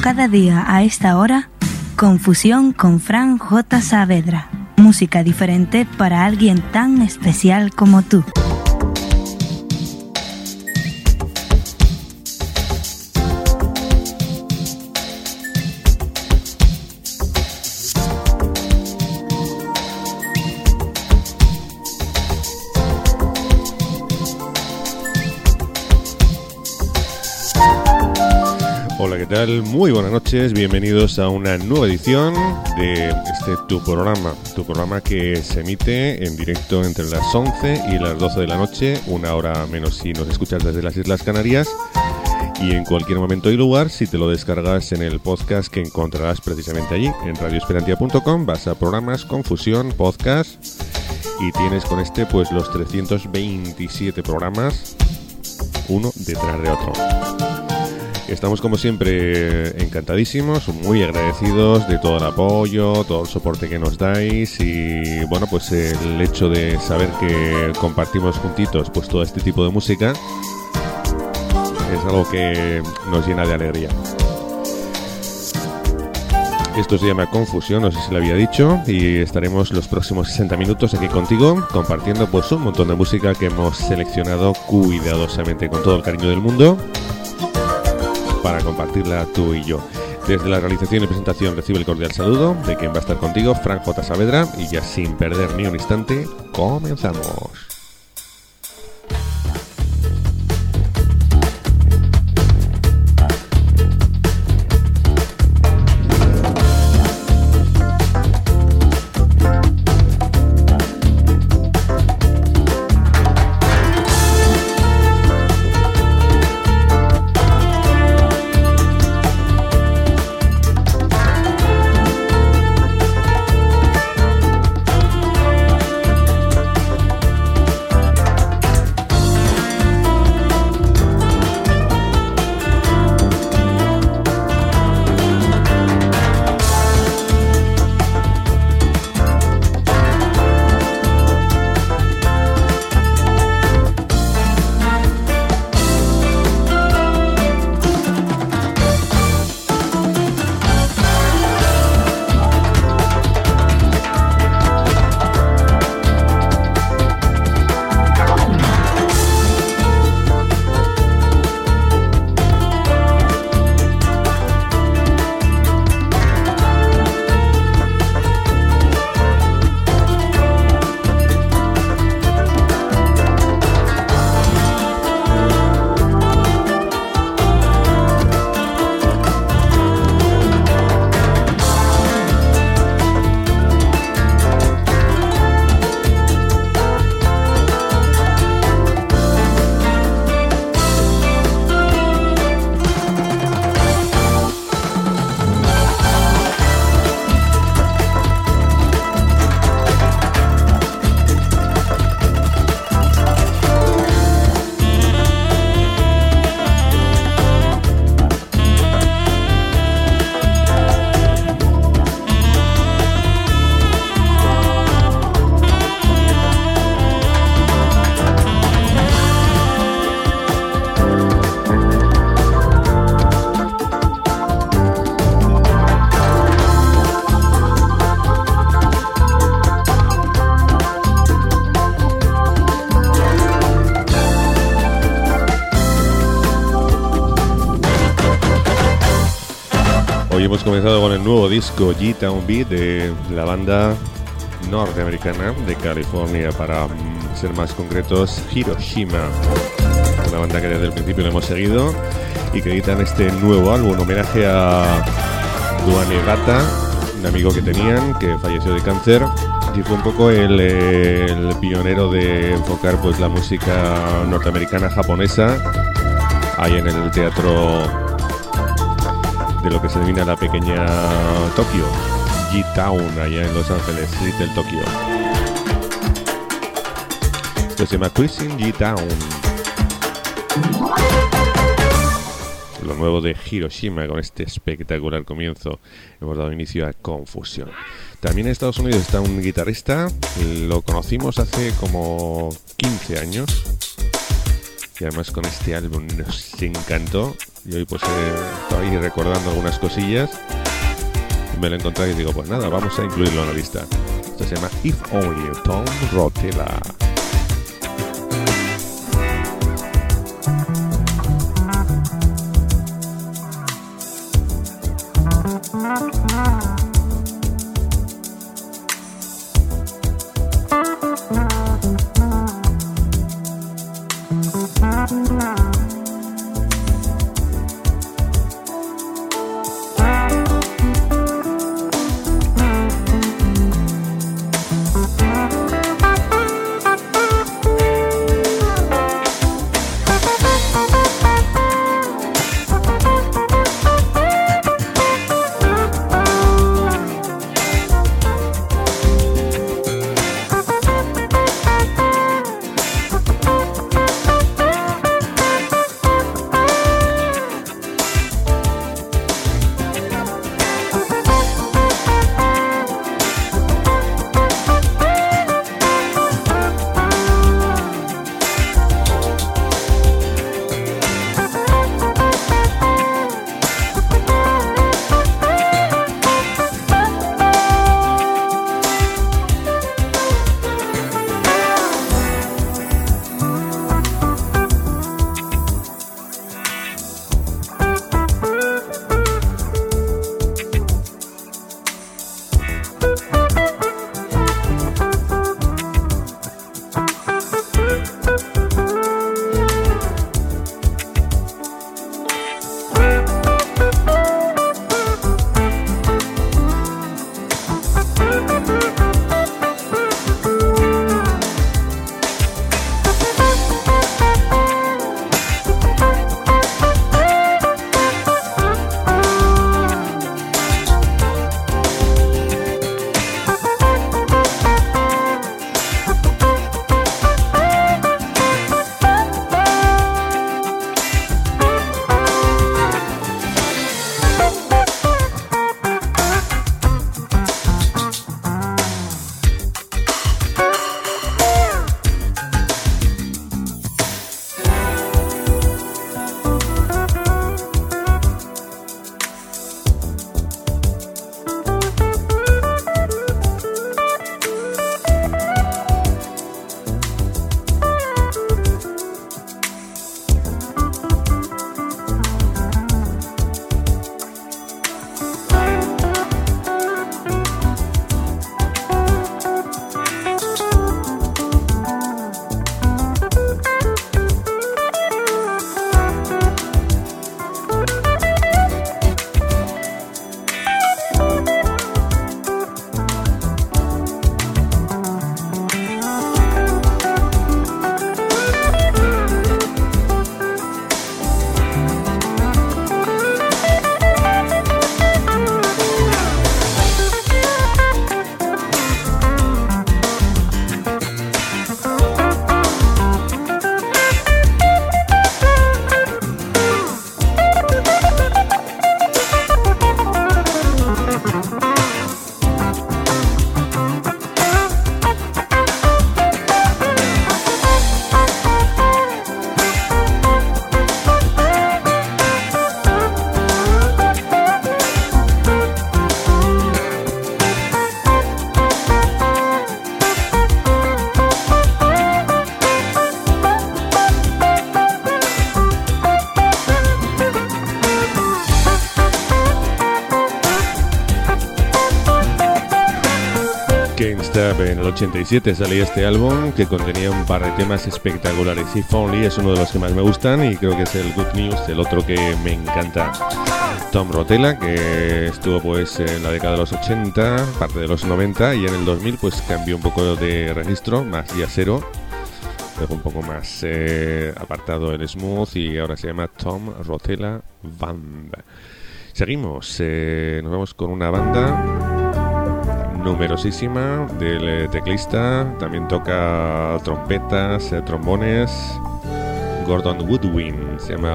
cada día a esta hora, Confusión con Fran J. Saavedra. Música diferente para alguien tan especial como tú. Hola, ¿qué tal? Muy buenas noches, bienvenidos a una nueva edición de tu programa que se emite en directo entre las 11 y las 12 de la noche, una hora menos si nos escuchas desde las Islas Canarias, y en cualquier momento y lugar si te lo descargas en el podcast que encontrarás precisamente allí, en radioesperantia.com, vas a programas, Confusión, podcast, y tienes con pues los 327 programas, uno detrás de otro. Estamos como siempre encantadísimos, muy agradecidos de todo el apoyo, todo el soporte que nos dais y bueno, pues el hecho de saber que compartimos juntitos pues todo este tipo de música es algo que nos llena de alegría. Esto se llama Confusión, no sé si lo había dicho, y estaremos los próximos 60 minutos aquí contigo compartiendo pues un montón de música que hemos seleccionado cuidadosamente con todo el cariño del mundo para compartirla tú y yo. Desde la realización y presentación recibe el cordial saludo de quien va a estar contigo, Fran J. Saavedra, y ya sin perder ni un instante, comenzamos. Hemos comenzado con el nuevo disco G-Town Beat de la banda norteamericana de California, para ser más concretos, Hiroshima. Una banda que desde el principio le hemos seguido y que editan este nuevo álbum, homenaje a Duane Gata, un amigo que tenían que falleció de cáncer y fue un poco el pionero de enfocar pues la música norteamericana japonesa ahí en el teatro de lo que se denomina la pequeña Tokio, G-Town, allá en Los Ángeles, Little Tokyo. Esto se llama Cruising G-Town. Lo nuevo de Hiroshima, con este espectacular comienzo. Hemos dado inicio a Confusión. También en Estados Unidos está un guitarrista, lo conocimos hace como 15 años. Y además con este álbum nos encantó. Y hoy pues estoy ahí recordando algunas cosillas y me lo encontré y digo, pues nada, vamos a incluirlo en la lista. Esto se llama If Only, Tom Rotella. En el 87 salía este álbum que contenía un par de temas espectaculares. If Only es uno de los que más me gustan y creo que es el Good News, el otro que me encanta. Tom Rotella, que estuvo pues en la década de los 80, parte de los 90, y en el 2000 pues cambió un poco de registro, más jazzero, dejó un poco más apartado el smooth y ahora se llama Tom Rotella Band. Seguimos, nos vamos con una banda numerosísima del teclista, también toca trompetas, trombones, Gordon Goodwin, se llama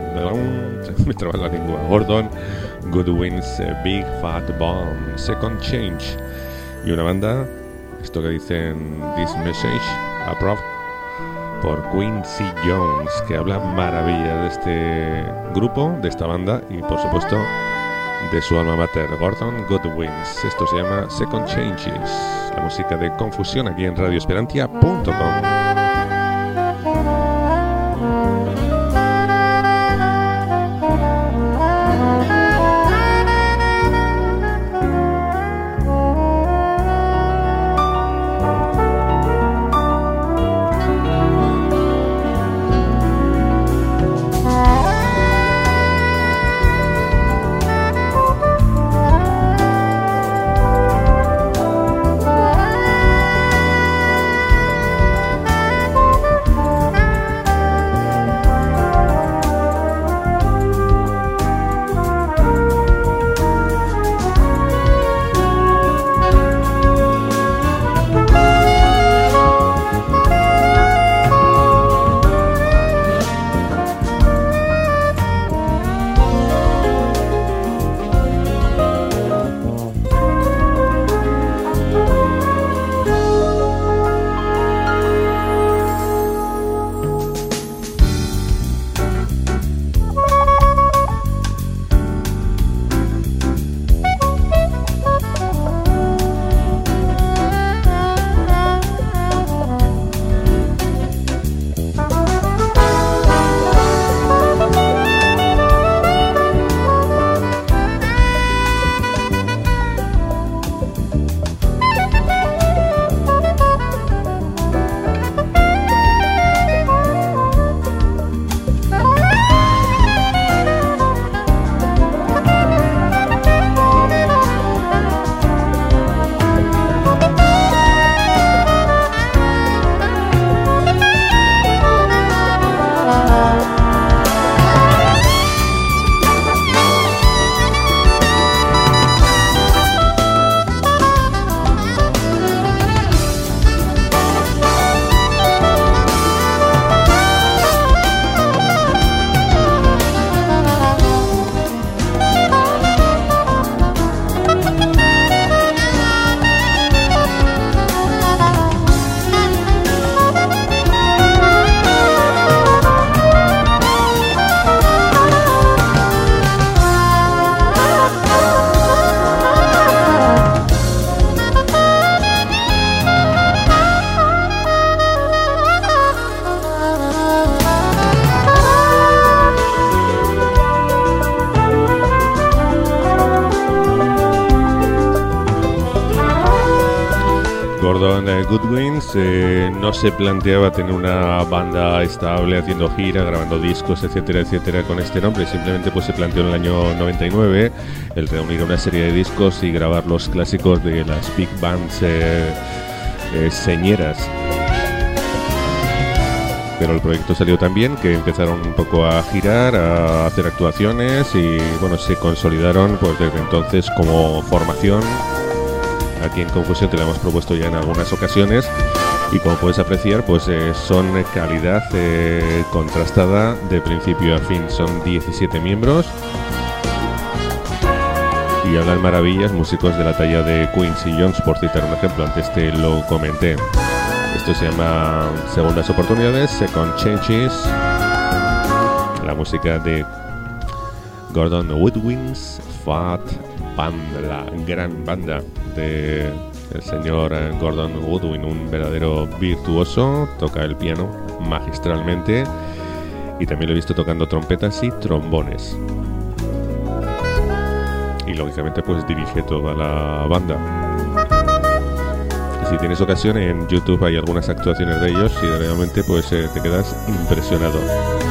me traba la lengua, Gordon Goodwin's Big Fat Bomb, Second Change, y una banda, esto que dicen This Message Approved, por Quincy Jones, que habla maravilla de este grupo, de esta banda y por supuesto de su alma mater, Gordon Goodwins. Esto se llama Second Changes, la música de Confusión aquí en radioesperantia.com. Gordon Goodwins no se planteaba tener una banda estable haciendo gira, grabando discos, etcétera, etcétera, con este nombre. Simplemente pues se planteó en el año 99 el reunir una serie de discos y grabar los clásicos de las big bands señeras. Pero el proyecto salió tan bien que empezaron un poco a girar, a hacer actuaciones y bueno, se consolidaron pues desde entonces como formación. Aquí en Confusión te la hemos propuesto ya en algunas ocasiones y como puedes apreciar pues son calidad contrastada de principio a fin. Son 17 miembros y hablan maravillas, músicos de la talla de Quincy Jones, por citar un ejemplo, antes te lo comenté. Esto se llama Segundas Oportunidades, Second Changes, la música de Gordon Goodwins, Fat Band, la gran banda del señor Gordon Goodwin, un verdadero virtuoso, toca el piano magistralmente y también lo he visto tocando trompetas y trombones. Y lógicamente pues dirige toda la banda. Si tienes ocasión, en YouTube hay algunas actuaciones de ellos y realmente pues te quedas impresionado.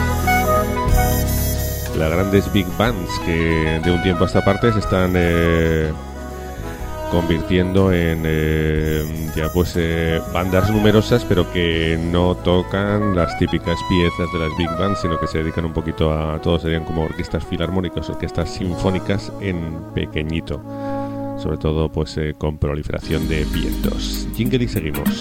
Las grandes big bands que de un tiempo a esta parte se están convirtiendo en ya pues bandas numerosas, pero que no tocan las típicas piezas de las big bands, sino que se dedican un poquito a todo, serían como orquestas filarmónicas, orquestas sinfónicas en pequeñito, sobre todo pues con proliferación de vientos. Jingle y seguimos.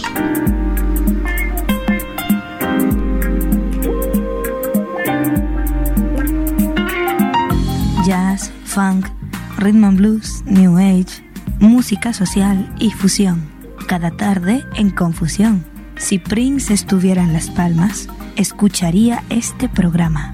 Jazz, funk, rhythm and blues, new age, música social y fusión. Cada tarde en Confusión. Si Prince estuviera en Las Palmas, escucharía este programa.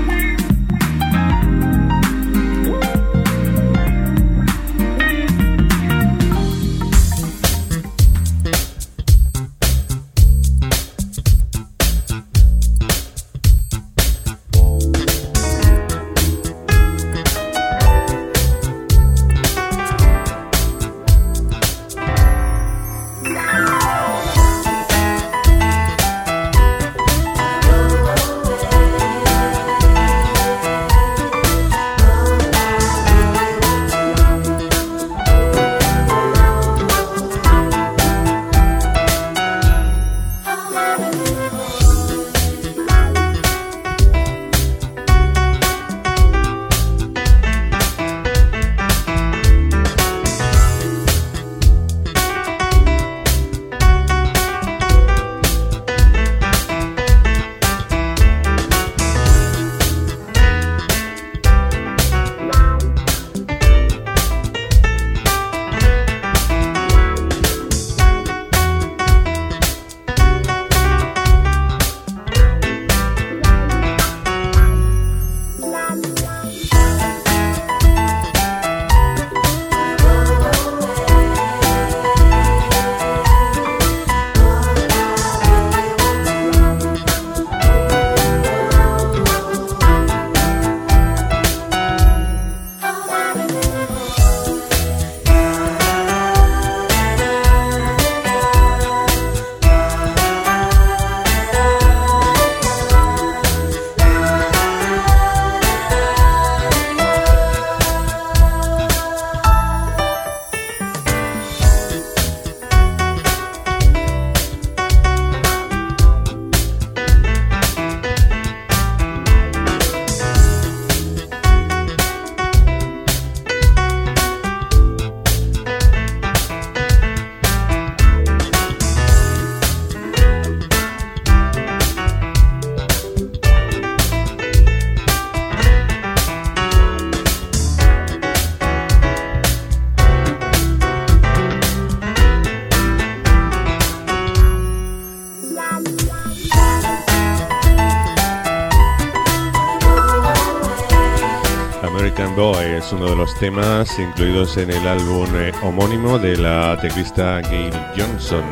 Es uno de los temas incluidos en el álbum homónimo de la teclista Gail Johnson,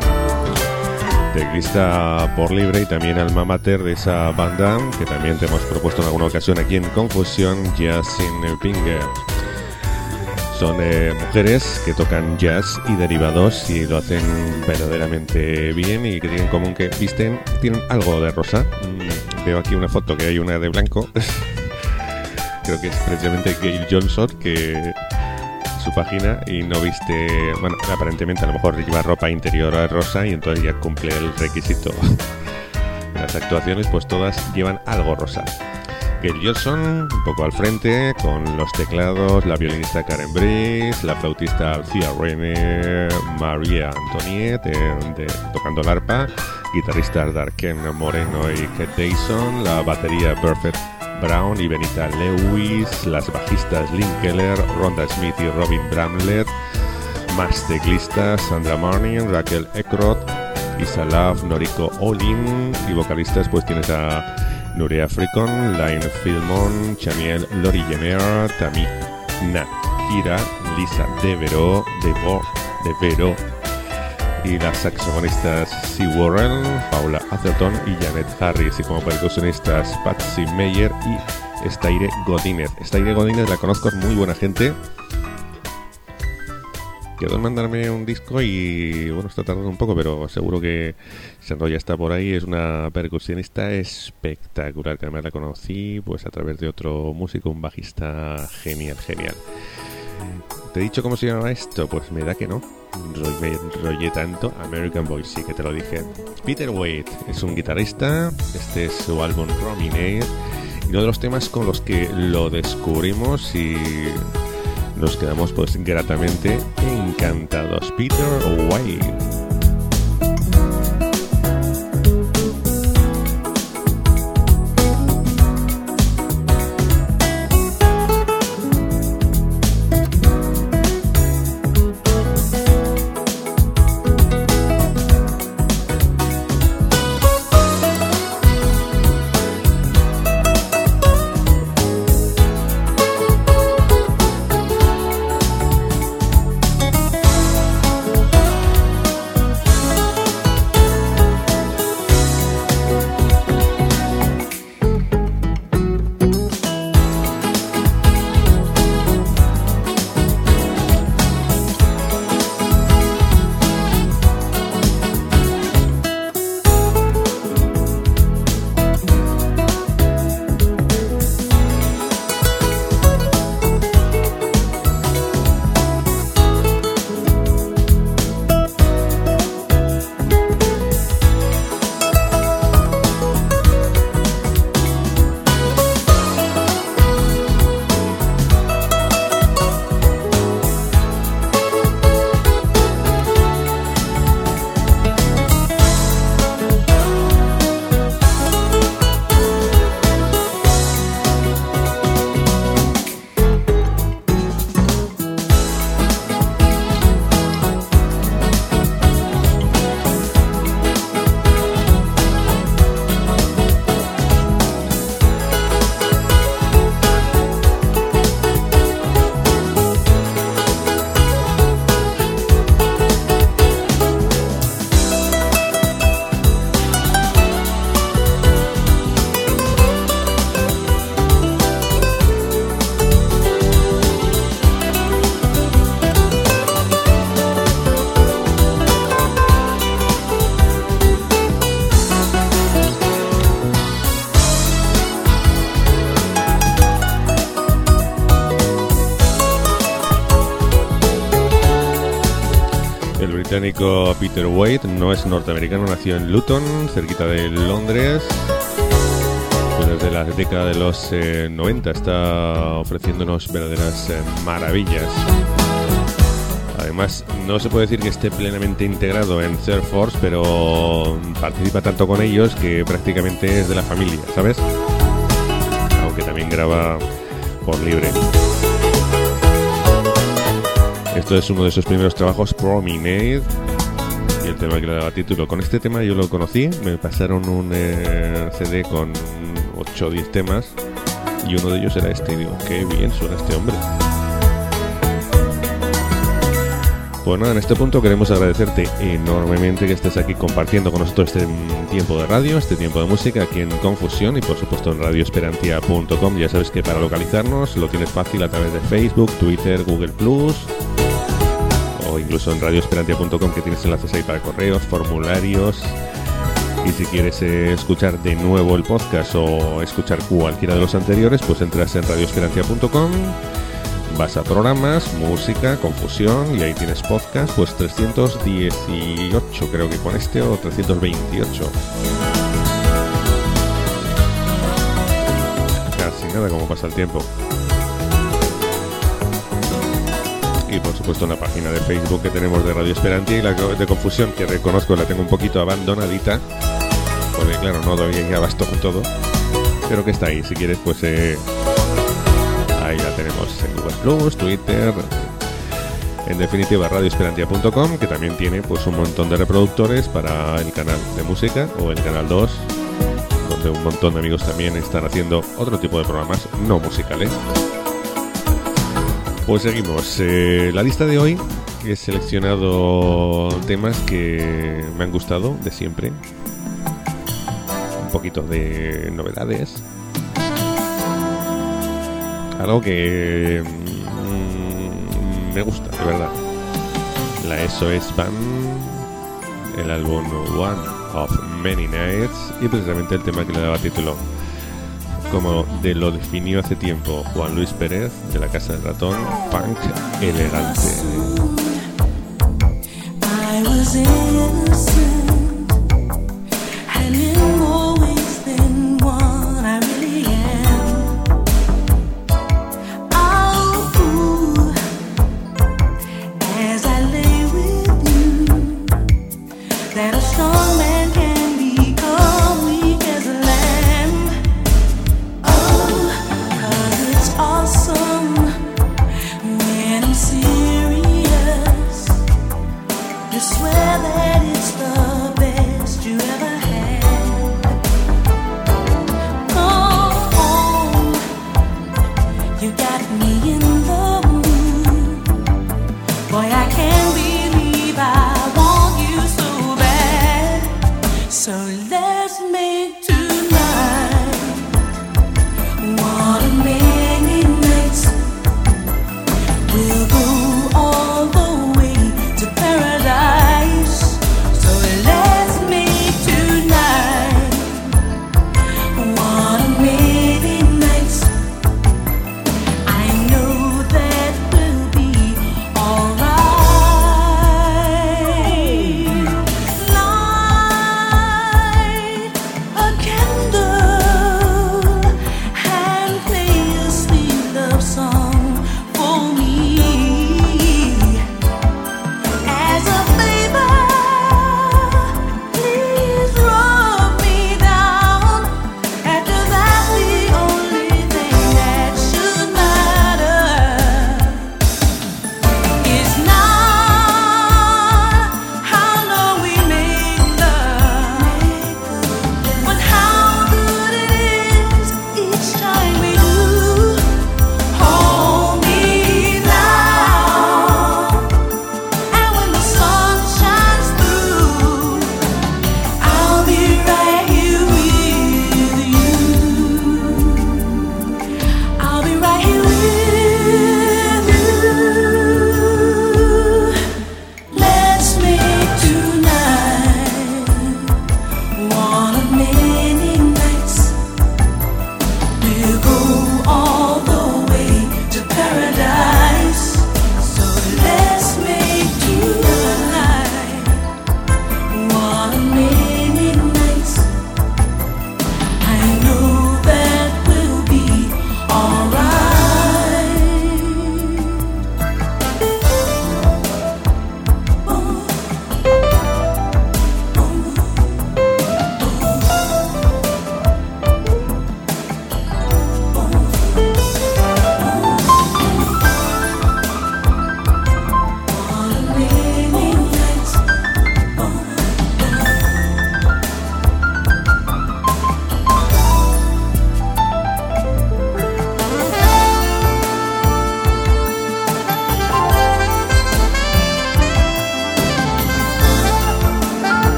teclista por libre y también alma mater de esa banda que también te hemos propuesto en alguna ocasión aquí en Confusión, Jazz in Pink. Son mujeres que tocan jazz y derivados y lo hacen verdaderamente bien y que tienen en común que tienen algo de rosa. Veo aquí una foto que hay una de blanco. Creo que es precisamente Gail Johnson, que su página, y no viste, bueno, aparentemente a lo mejor lleva ropa interior rosa y entonces ya cumple el requisito. Las actuaciones pues todas llevan algo rosa. Gail Johnson un poco al frente con los teclados, la violinista Karen Brice, la flautista Alcia René, María Antoniette tocando el arpa, guitarristas Darken Moreno y Kate Dyson, la batería Perfect Brown y Benita Lewis, las bajistas Lynn Keller, Rhonda Smith y Robin Bramlett, más teclistas Sandra Marnin, Raquel Eckroth, Isa Love, Noriko Olin, y vocalistas pues tienes a Nuria Fricon, Line Filmon, Chamiel Lori Jenner, Tami Nakira, Lisa Devero, De Vero, y las saxofonistas Sue Worrell, Paula Atherton y Janet Harris, y como percusionistas Patsy Meyer y Estaire Godínez. Estaire Godínez la conozco, es muy buena gente. Quedó en mandarme un disco y bueno, está tardando un poco, pero seguro que Sandro ya está por ahí. Es una percusionista espectacular, que además la conocí pues a través de otro músico, un bajista genial. ¿Te he dicho cómo se llama esto? Pues me da que no. Me enrollé tanto. American Boy, sí que te lo dije. Peter Wade es un guitarrista. Este es su álbum Promenade, y uno de los temas con los que lo descubrimos y nos quedamos pues gratamente encantados. Peter Wade. británico Peter Wade no es norteamericano, nació en Luton, cerquita de Londres. Pues desde la década de los 90 está ofreciéndonos verdaderas maravillas. Además, no se puede decir que esté plenamente integrado en Third Force, pero participa tanto con ellos que prácticamente es de la familia, ¿sabes? Aunque también graba por libre. Esto es uno de sus primeros trabajos, Promenade, y el tema que le daba título. Con este tema yo lo conocí, me pasaron un CD con 8 o 10 temas, y uno de ellos era este, y digo, qué bien suena este hombre. Pues nada, en este punto queremos agradecerte enormemente que estés aquí compartiendo con nosotros este tiempo de radio, este tiempo de música aquí en Confusión y por supuesto en radioesperantia.com. Ya sabes que para localizarnos lo tienes fácil a través de Facebook, Twitter, Google+, o incluso en radioesperantia.com, que tienes enlaces ahí para correos, formularios. Y si quieres escuchar de nuevo el podcast o escuchar cualquiera de los anteriores, pues entras en radioesperantia.com, vas a programas, música, confusión, y ahí tienes podcast, pues 318 creo que con este, o 328. Casi nada como pasa el tiempo. Y por supuesto en la página de Facebook que tenemos de Radio Esperantia, y la de Confusión, que reconozco la tengo un poquito abandonadita, porque claro, no doy abasto con todo, pero que está ahí. Si quieres, pues ahí la tenemos en Google+, Twitter, en definitiva radioesperantia.com, que también tiene pues un montón de reproductores para el canal de música o el canal 2, donde un montón de amigos también están haciendo otro tipo de programas no musicales. Pues seguimos. La lista de hoy he seleccionado temas que me han gustado de siempre, un poquito de novedades, algo que me gusta, de verdad. La SOS Band, el álbum One of Many Nights, y precisamente el tema que le daba título, como lo definió hace tiempo Juan Luis Pérez, de la Casa del Ratón, punk elegante. I was innocent, and in more ways than one I really am. Oh, as I lay with you, that a strong man can become weak as a lamb. Oh, 'cause it's awesome when I'm serious. You swear that it's the best you ever had. Oh, you got me in the mood. Boy, I can't believe I want you so bad.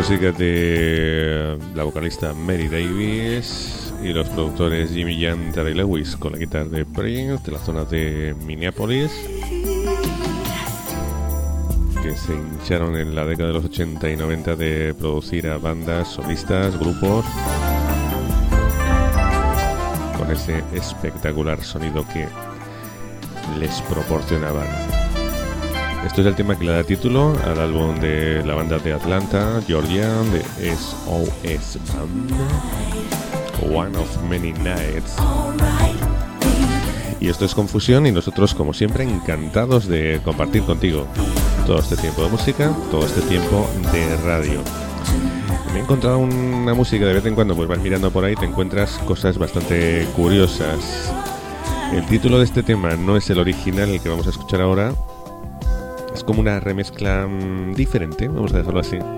música de la vocalista Mary Davis y los productores Jimmy Jam y Terry Lewis, con la guitarra de Prince, de la zona de Minneapolis, que se hincharon en la década de los 80 y 90 de producir a bandas, solistas, grupos, con ese espectacular sonido que les proporcionaban. Esto es el tema que le da título al álbum de la banda de Atlanta, Georgia, de SOS Band, One of Many Nights. Y esto es Confusión, y nosotros, como siempre, encantados de compartir contigo todo este tiempo de música, todo este tiempo de radio. Me he encontrado una música de vez en cuando, pues vas mirando por ahí, te encuentras cosas bastante curiosas. El título de este tema no es el original, el que vamos a escuchar ahora. Es como una remezcla diferente, vamos a dejarlo así.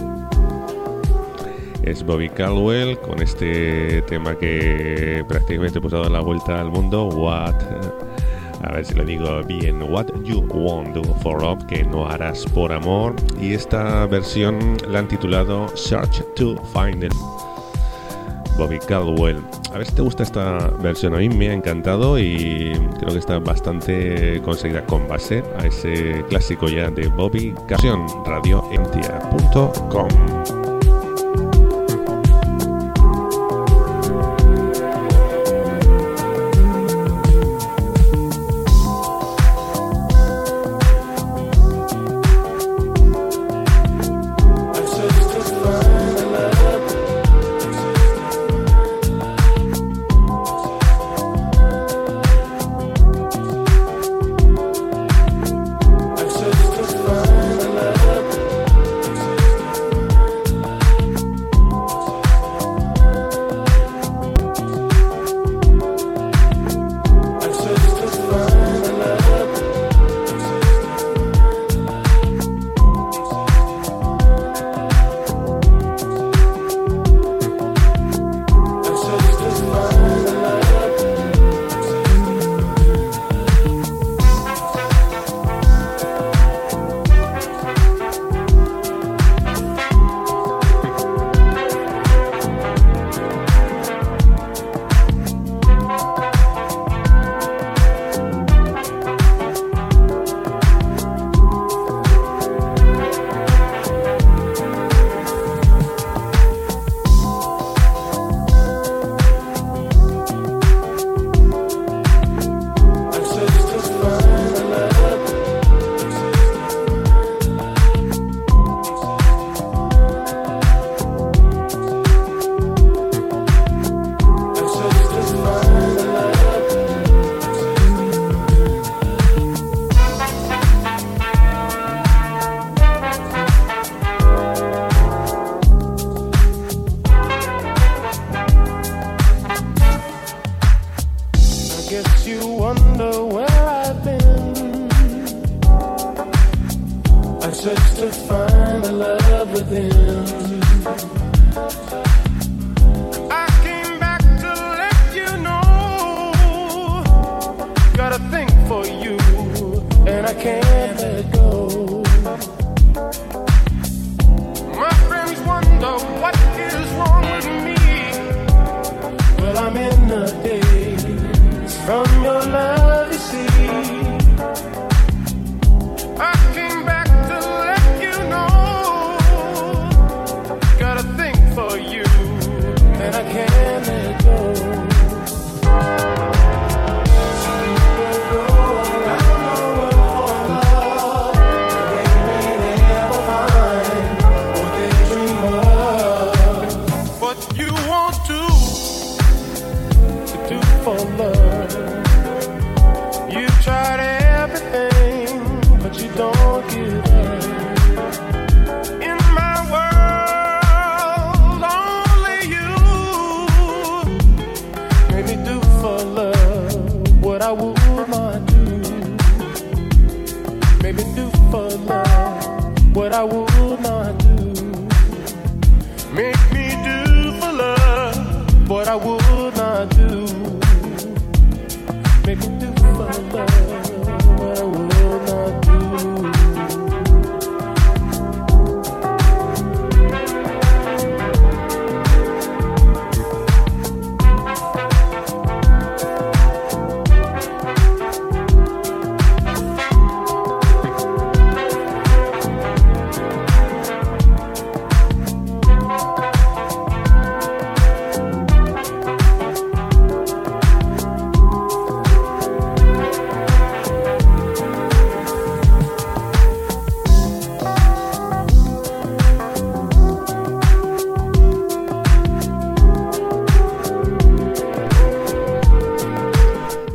Es Bobby Caldwell con este tema que prácticamente pues ha dado la vuelta al mundo. A ver si lo digo bien. What You Won't Do for Love, que no harás por amor. Y esta versión la han titulado Search to Find It. Bobby Caldwell. A ver si te gusta esta versión. A mí me ha encantado y creo que está bastante conseguida con base a ese clásico ya de Bobby Caldwell. radioentia.com.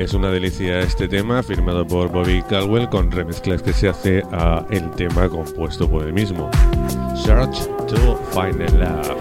Es una delicia este tema, firmado por Bobby Caldwell, con remezclas que se hace a el tema compuesto por él mismo. Search to Find Love.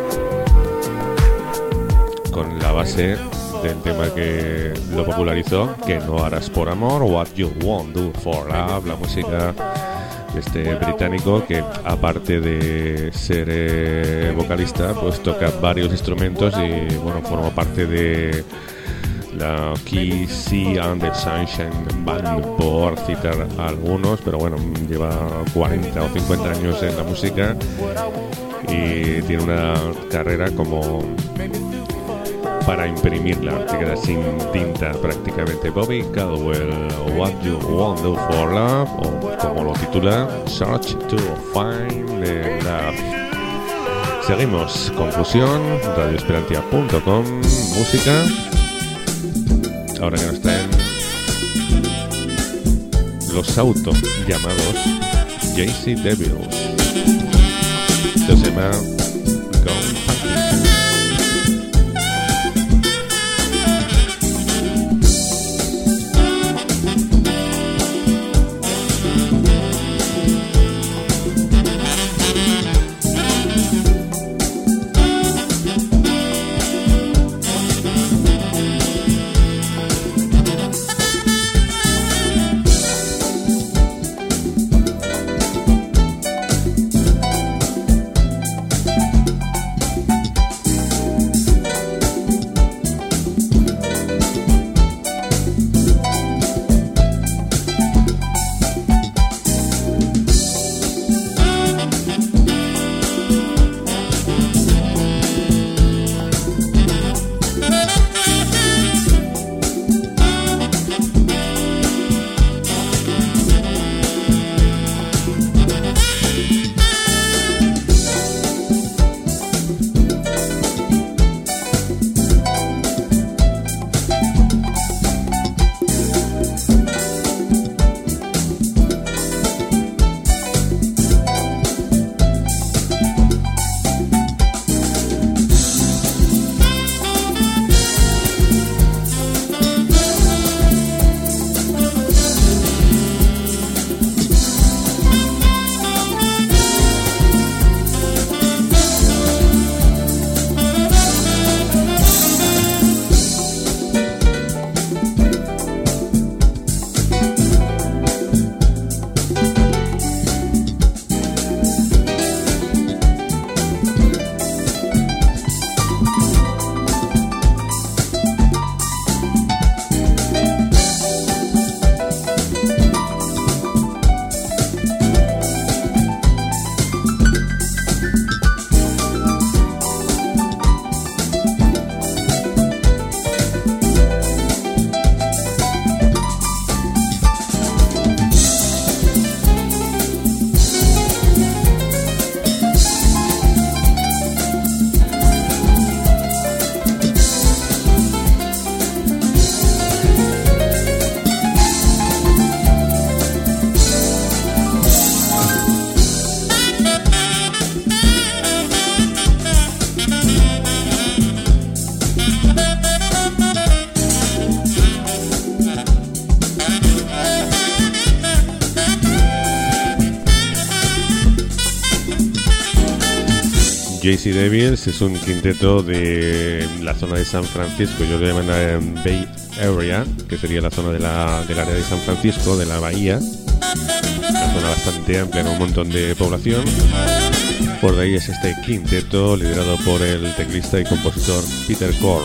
Con la base del tema que lo popularizó, que no harás por amor, What You Won't Do for Love, la música de este británico que, aparte de ser vocalista, pues toca varios instrumentos y bueno, forma parte de la Key C and the Sunshine Band, por citar algunos, pero bueno, lleva 40 o 50 años en la música y tiene una carrera como para imprimirla, te queda sin tinta prácticamente. Bobby Caldwell, What You Won't Do for Love, o como lo titula, Search to Find Love. Seguimos, Confusión, radioesperantia.com, música. Ahora que nos traen los autos llamados JC Devils. Esto se llama Gone Funky. JC Devils es un quinteto de la zona de San Francisco, yo lo llaman Bay Area, que sería la zona del área de San Francisco, de la bahía, una zona bastante amplia con un montón de población. Por ahí es este quinteto liderado por el teclista y compositor Peter Core.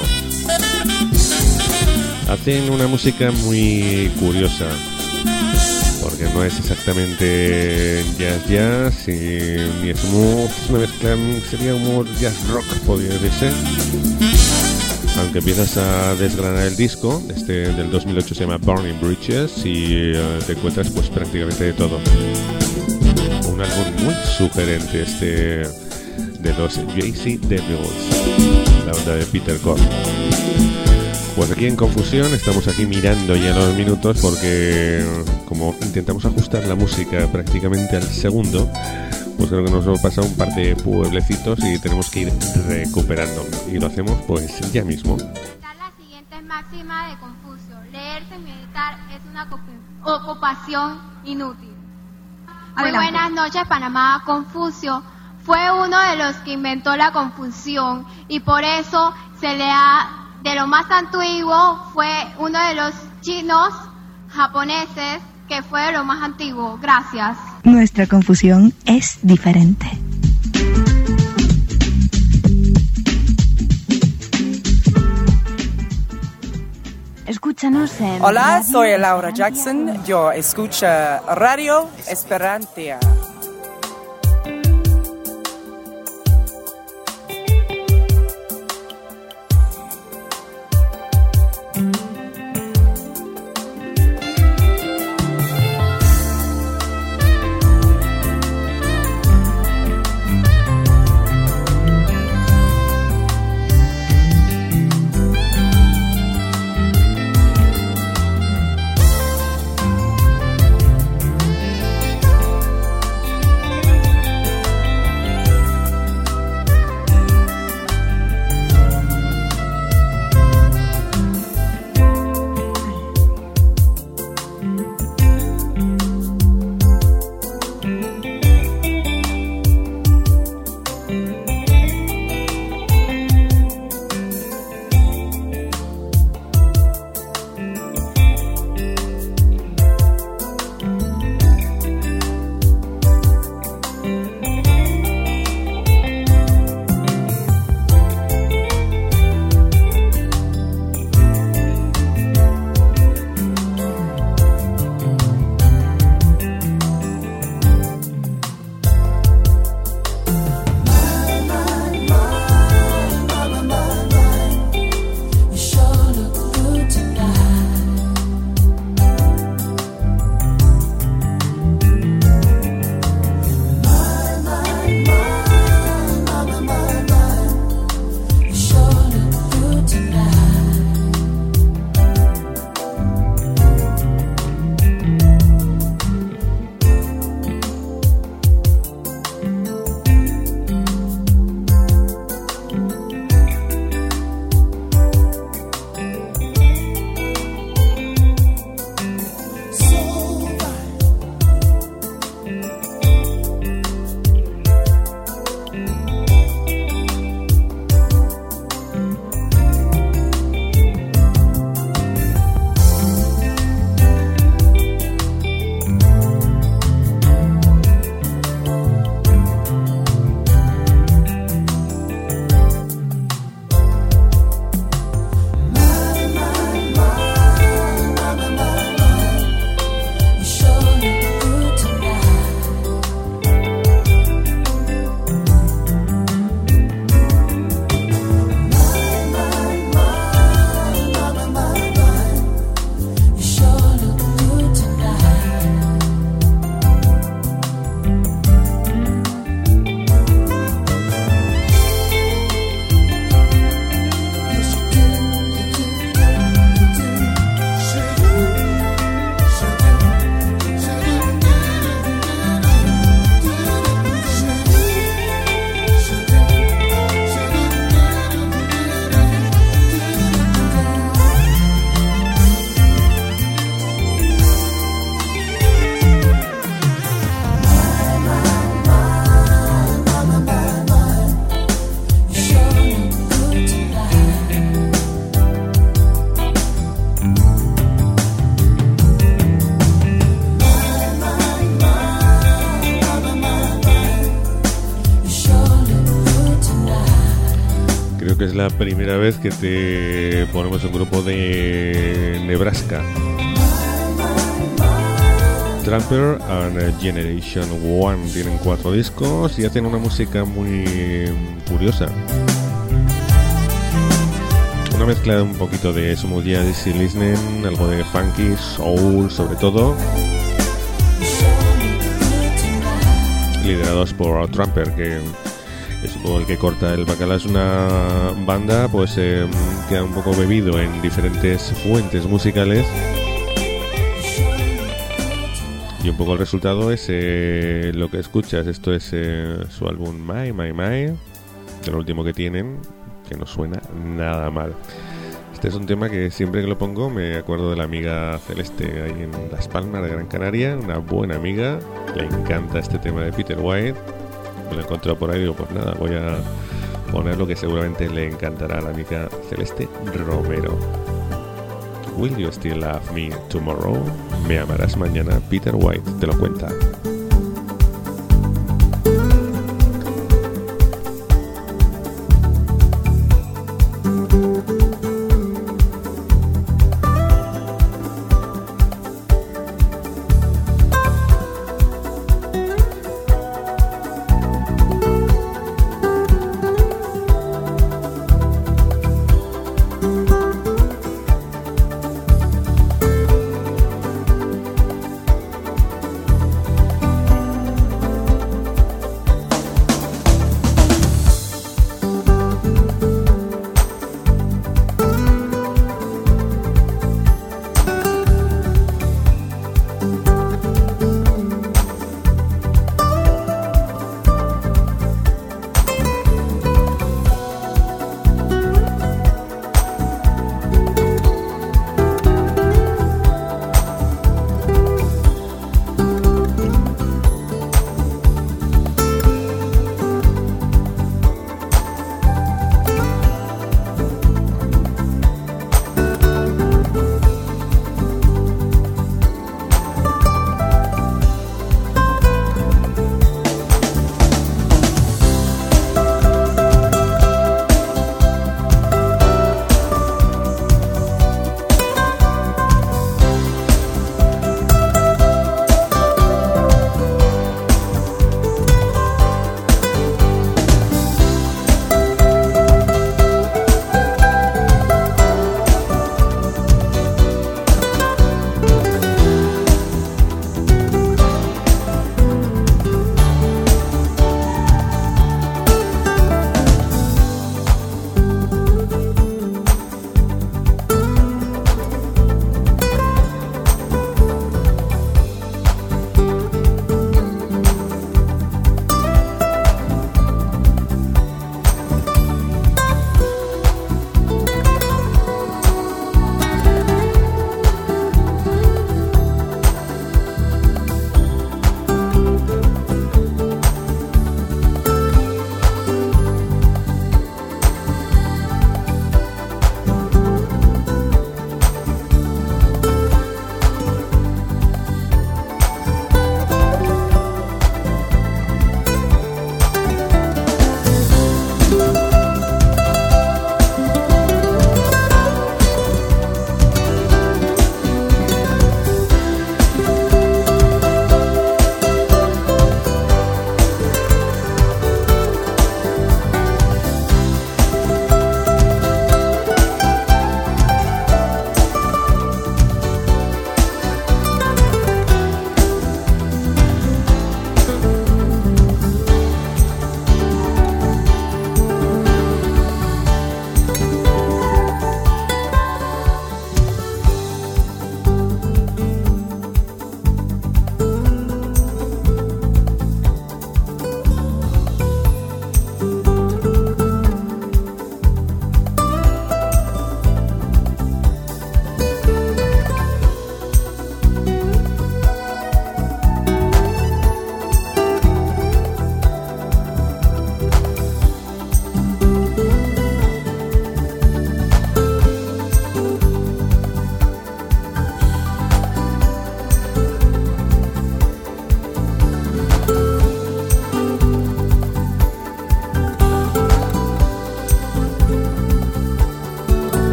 Hacen una música muy curiosa, porque no es exactamente jazz ni smooth, es una mezcla, sería como jazz rock, podría decirse. Aunque empiezas a desgranar el disco, del 2008 se llama Burning Bridges y te encuentras pues prácticamente de todo. Un álbum muy sugerente de los JC Devils, la banda de Peter Core. Pues aquí en Confusión estamos aquí mirando ya los minutos porque como intentamos ajustar la música prácticamente al segundo, pues creo que nos hemos pasado un par de pueblecitos y tenemos que ir recuperando. Y lo hacemos pues ya mismo. La siguiente máxima de Confucio. leer sin meditar es una ocupación inútil. Muy Adelante. buenas noches, Panamá. Confucio fue uno de los que inventó la confusión y por eso de lo más antiguo fue uno de los chinos japoneses que fue de lo más antiguo. Gracias. Nuestra confusión es diferente. Escúchanos en... Hola, Radio soy Laura Esperantia. Jackson. Yo escucho Radio Esperantia. Creo que es la primera vez que te ponemos un grupo de Nebraska. Tramper and Generation One tienen 4 discos y hacen una música muy curiosa. Una mezcla de un poquito de smooth jazz, easy listening, algo de funky, soul sobre todo. Liderados por Tramper, que es un poco el que corta el bacalao. Es una banda pues que ha un poco bebido en diferentes fuentes musicales. Y un poco el resultado es lo que escuchas. Esto es su álbum My, de lo último que tienen, que no suena nada mal. Este Este es un tema que siempre que lo pongo me acuerdo de la amiga Celeste ahí en Las Palmas de Gran Canaria, una buena amiga, le encanta este tema de Peter White, me lo he encontrado por ahí y digo, pues nada, voy a poner lo que seguramente le encantará a la amiga Celeste Romero. Will You Still Love Me Tomorrow? Me amarás mañana, Peter White te lo cuenta.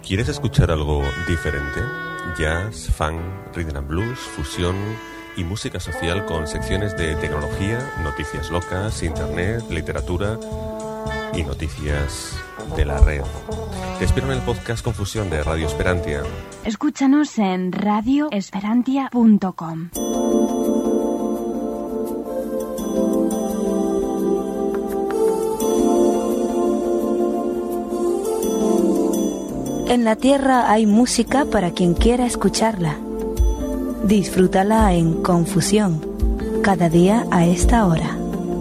¿Quieres escuchar algo diferente? Jazz, funk, rhythm and blues, fusión y música social con secciones de tecnología, noticias locas, internet, literatura y noticias de la red. Te espero en el podcast Confusión de Radio Esperantia. Escúchanos en radioesperantia.com. En la tierra hay música para quien quiera escucharla. Disfrútala en Confusión, cada día a esta hora.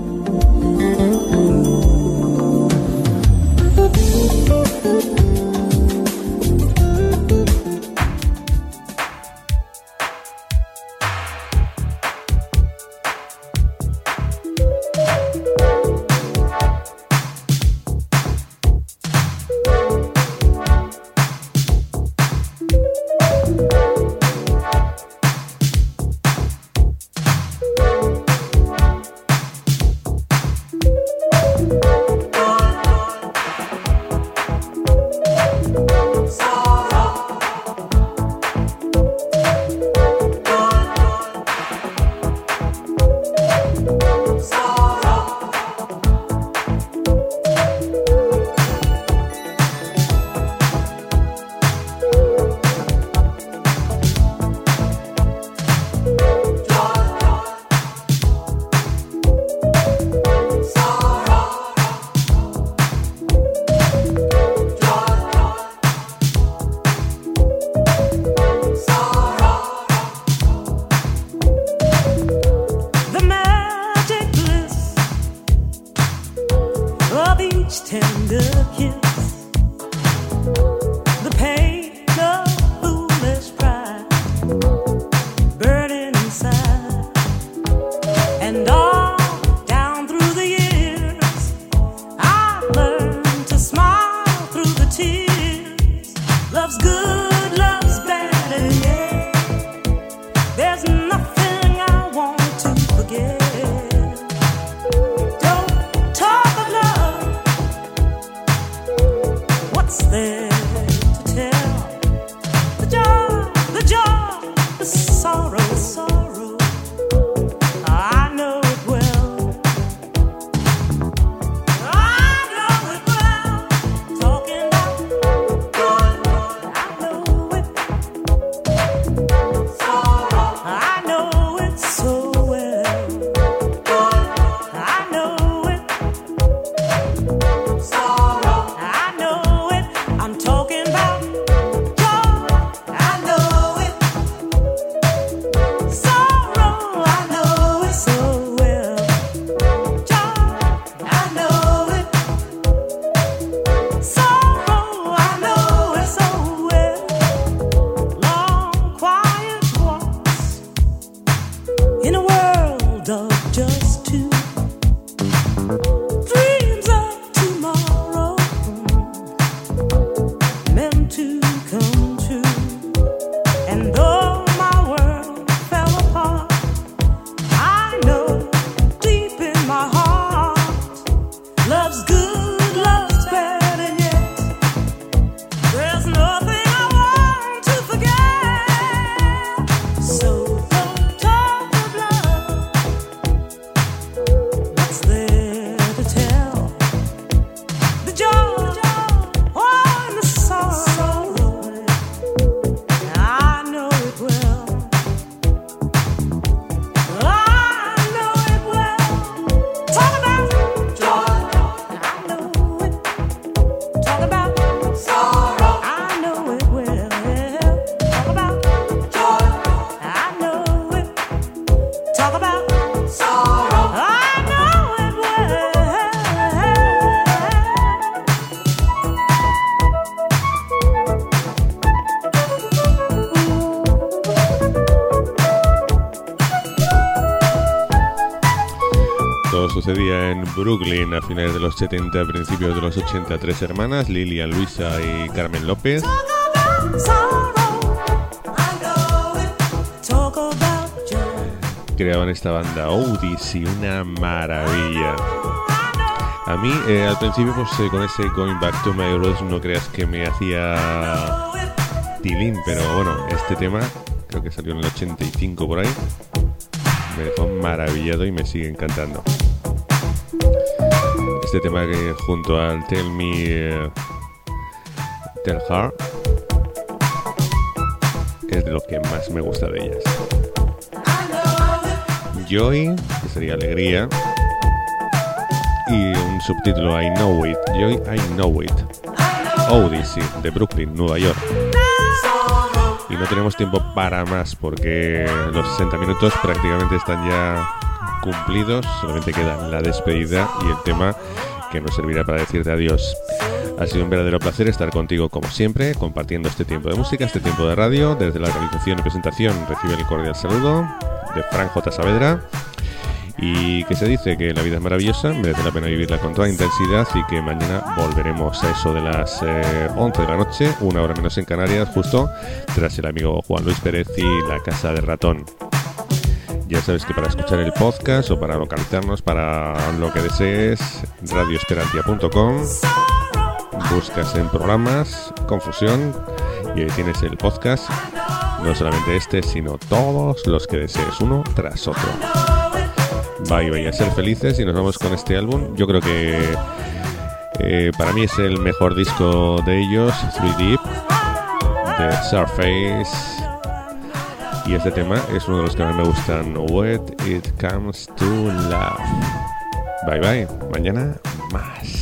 Sucedía en Brooklyn a finales de los 70, principios de los 80. Tres hermanas, Lilian, Luisa y Carmen López, creaban esta banda Odyssey, una maravilla. A mí, al principio, pues con ese Going Back to My Roots no creas que me hacía tilín, pero bueno, este tema creo que salió en el 85 por ahí, me dejó maravillado y me sigue encantando. Este tema que junto al Tell Me, Tell Her, es de lo que más me gusta de ellas. Joy, que sería alegría, y un subtítulo I Know It, Joy I Know It, Odyssey, de Brooklyn, Nueva York. Y no tenemos tiempo para más porque los 60 minutos prácticamente están ya cumplidos, solamente queda la despedida y el tema que nos servirá para decirte adiós. Ha sido un verdadero placer estar contigo como siempre, compartiendo este tiempo de música, este tiempo de radio. Desde la realización y presentación recibe el cordial saludo de Fran J. Saavedra. Y que se dice que la vida es maravillosa, merece la pena vivirla con toda intensidad y que mañana volveremos a eso de las 11 de la noche, una hora menos en Canarias, justo tras el amigo Juan Luis Pérez y La Casa de Ratón. Ya sabes que para escuchar el podcast o para localizarnos, para lo que desees, radioesperantia.com, buscas en programas, Confusión, y ahí tienes el podcast, no solamente este, sino todos los que desees, uno tras otro. Vaya a ser felices y nos vamos con este álbum. Yo creo que para mí es el mejor disco de ellos, 3 Deep, de Surface. Y este tema es uno de los que más me gustan, When It Comes to Love. Bye bye, mañana más.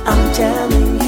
I'm telling you.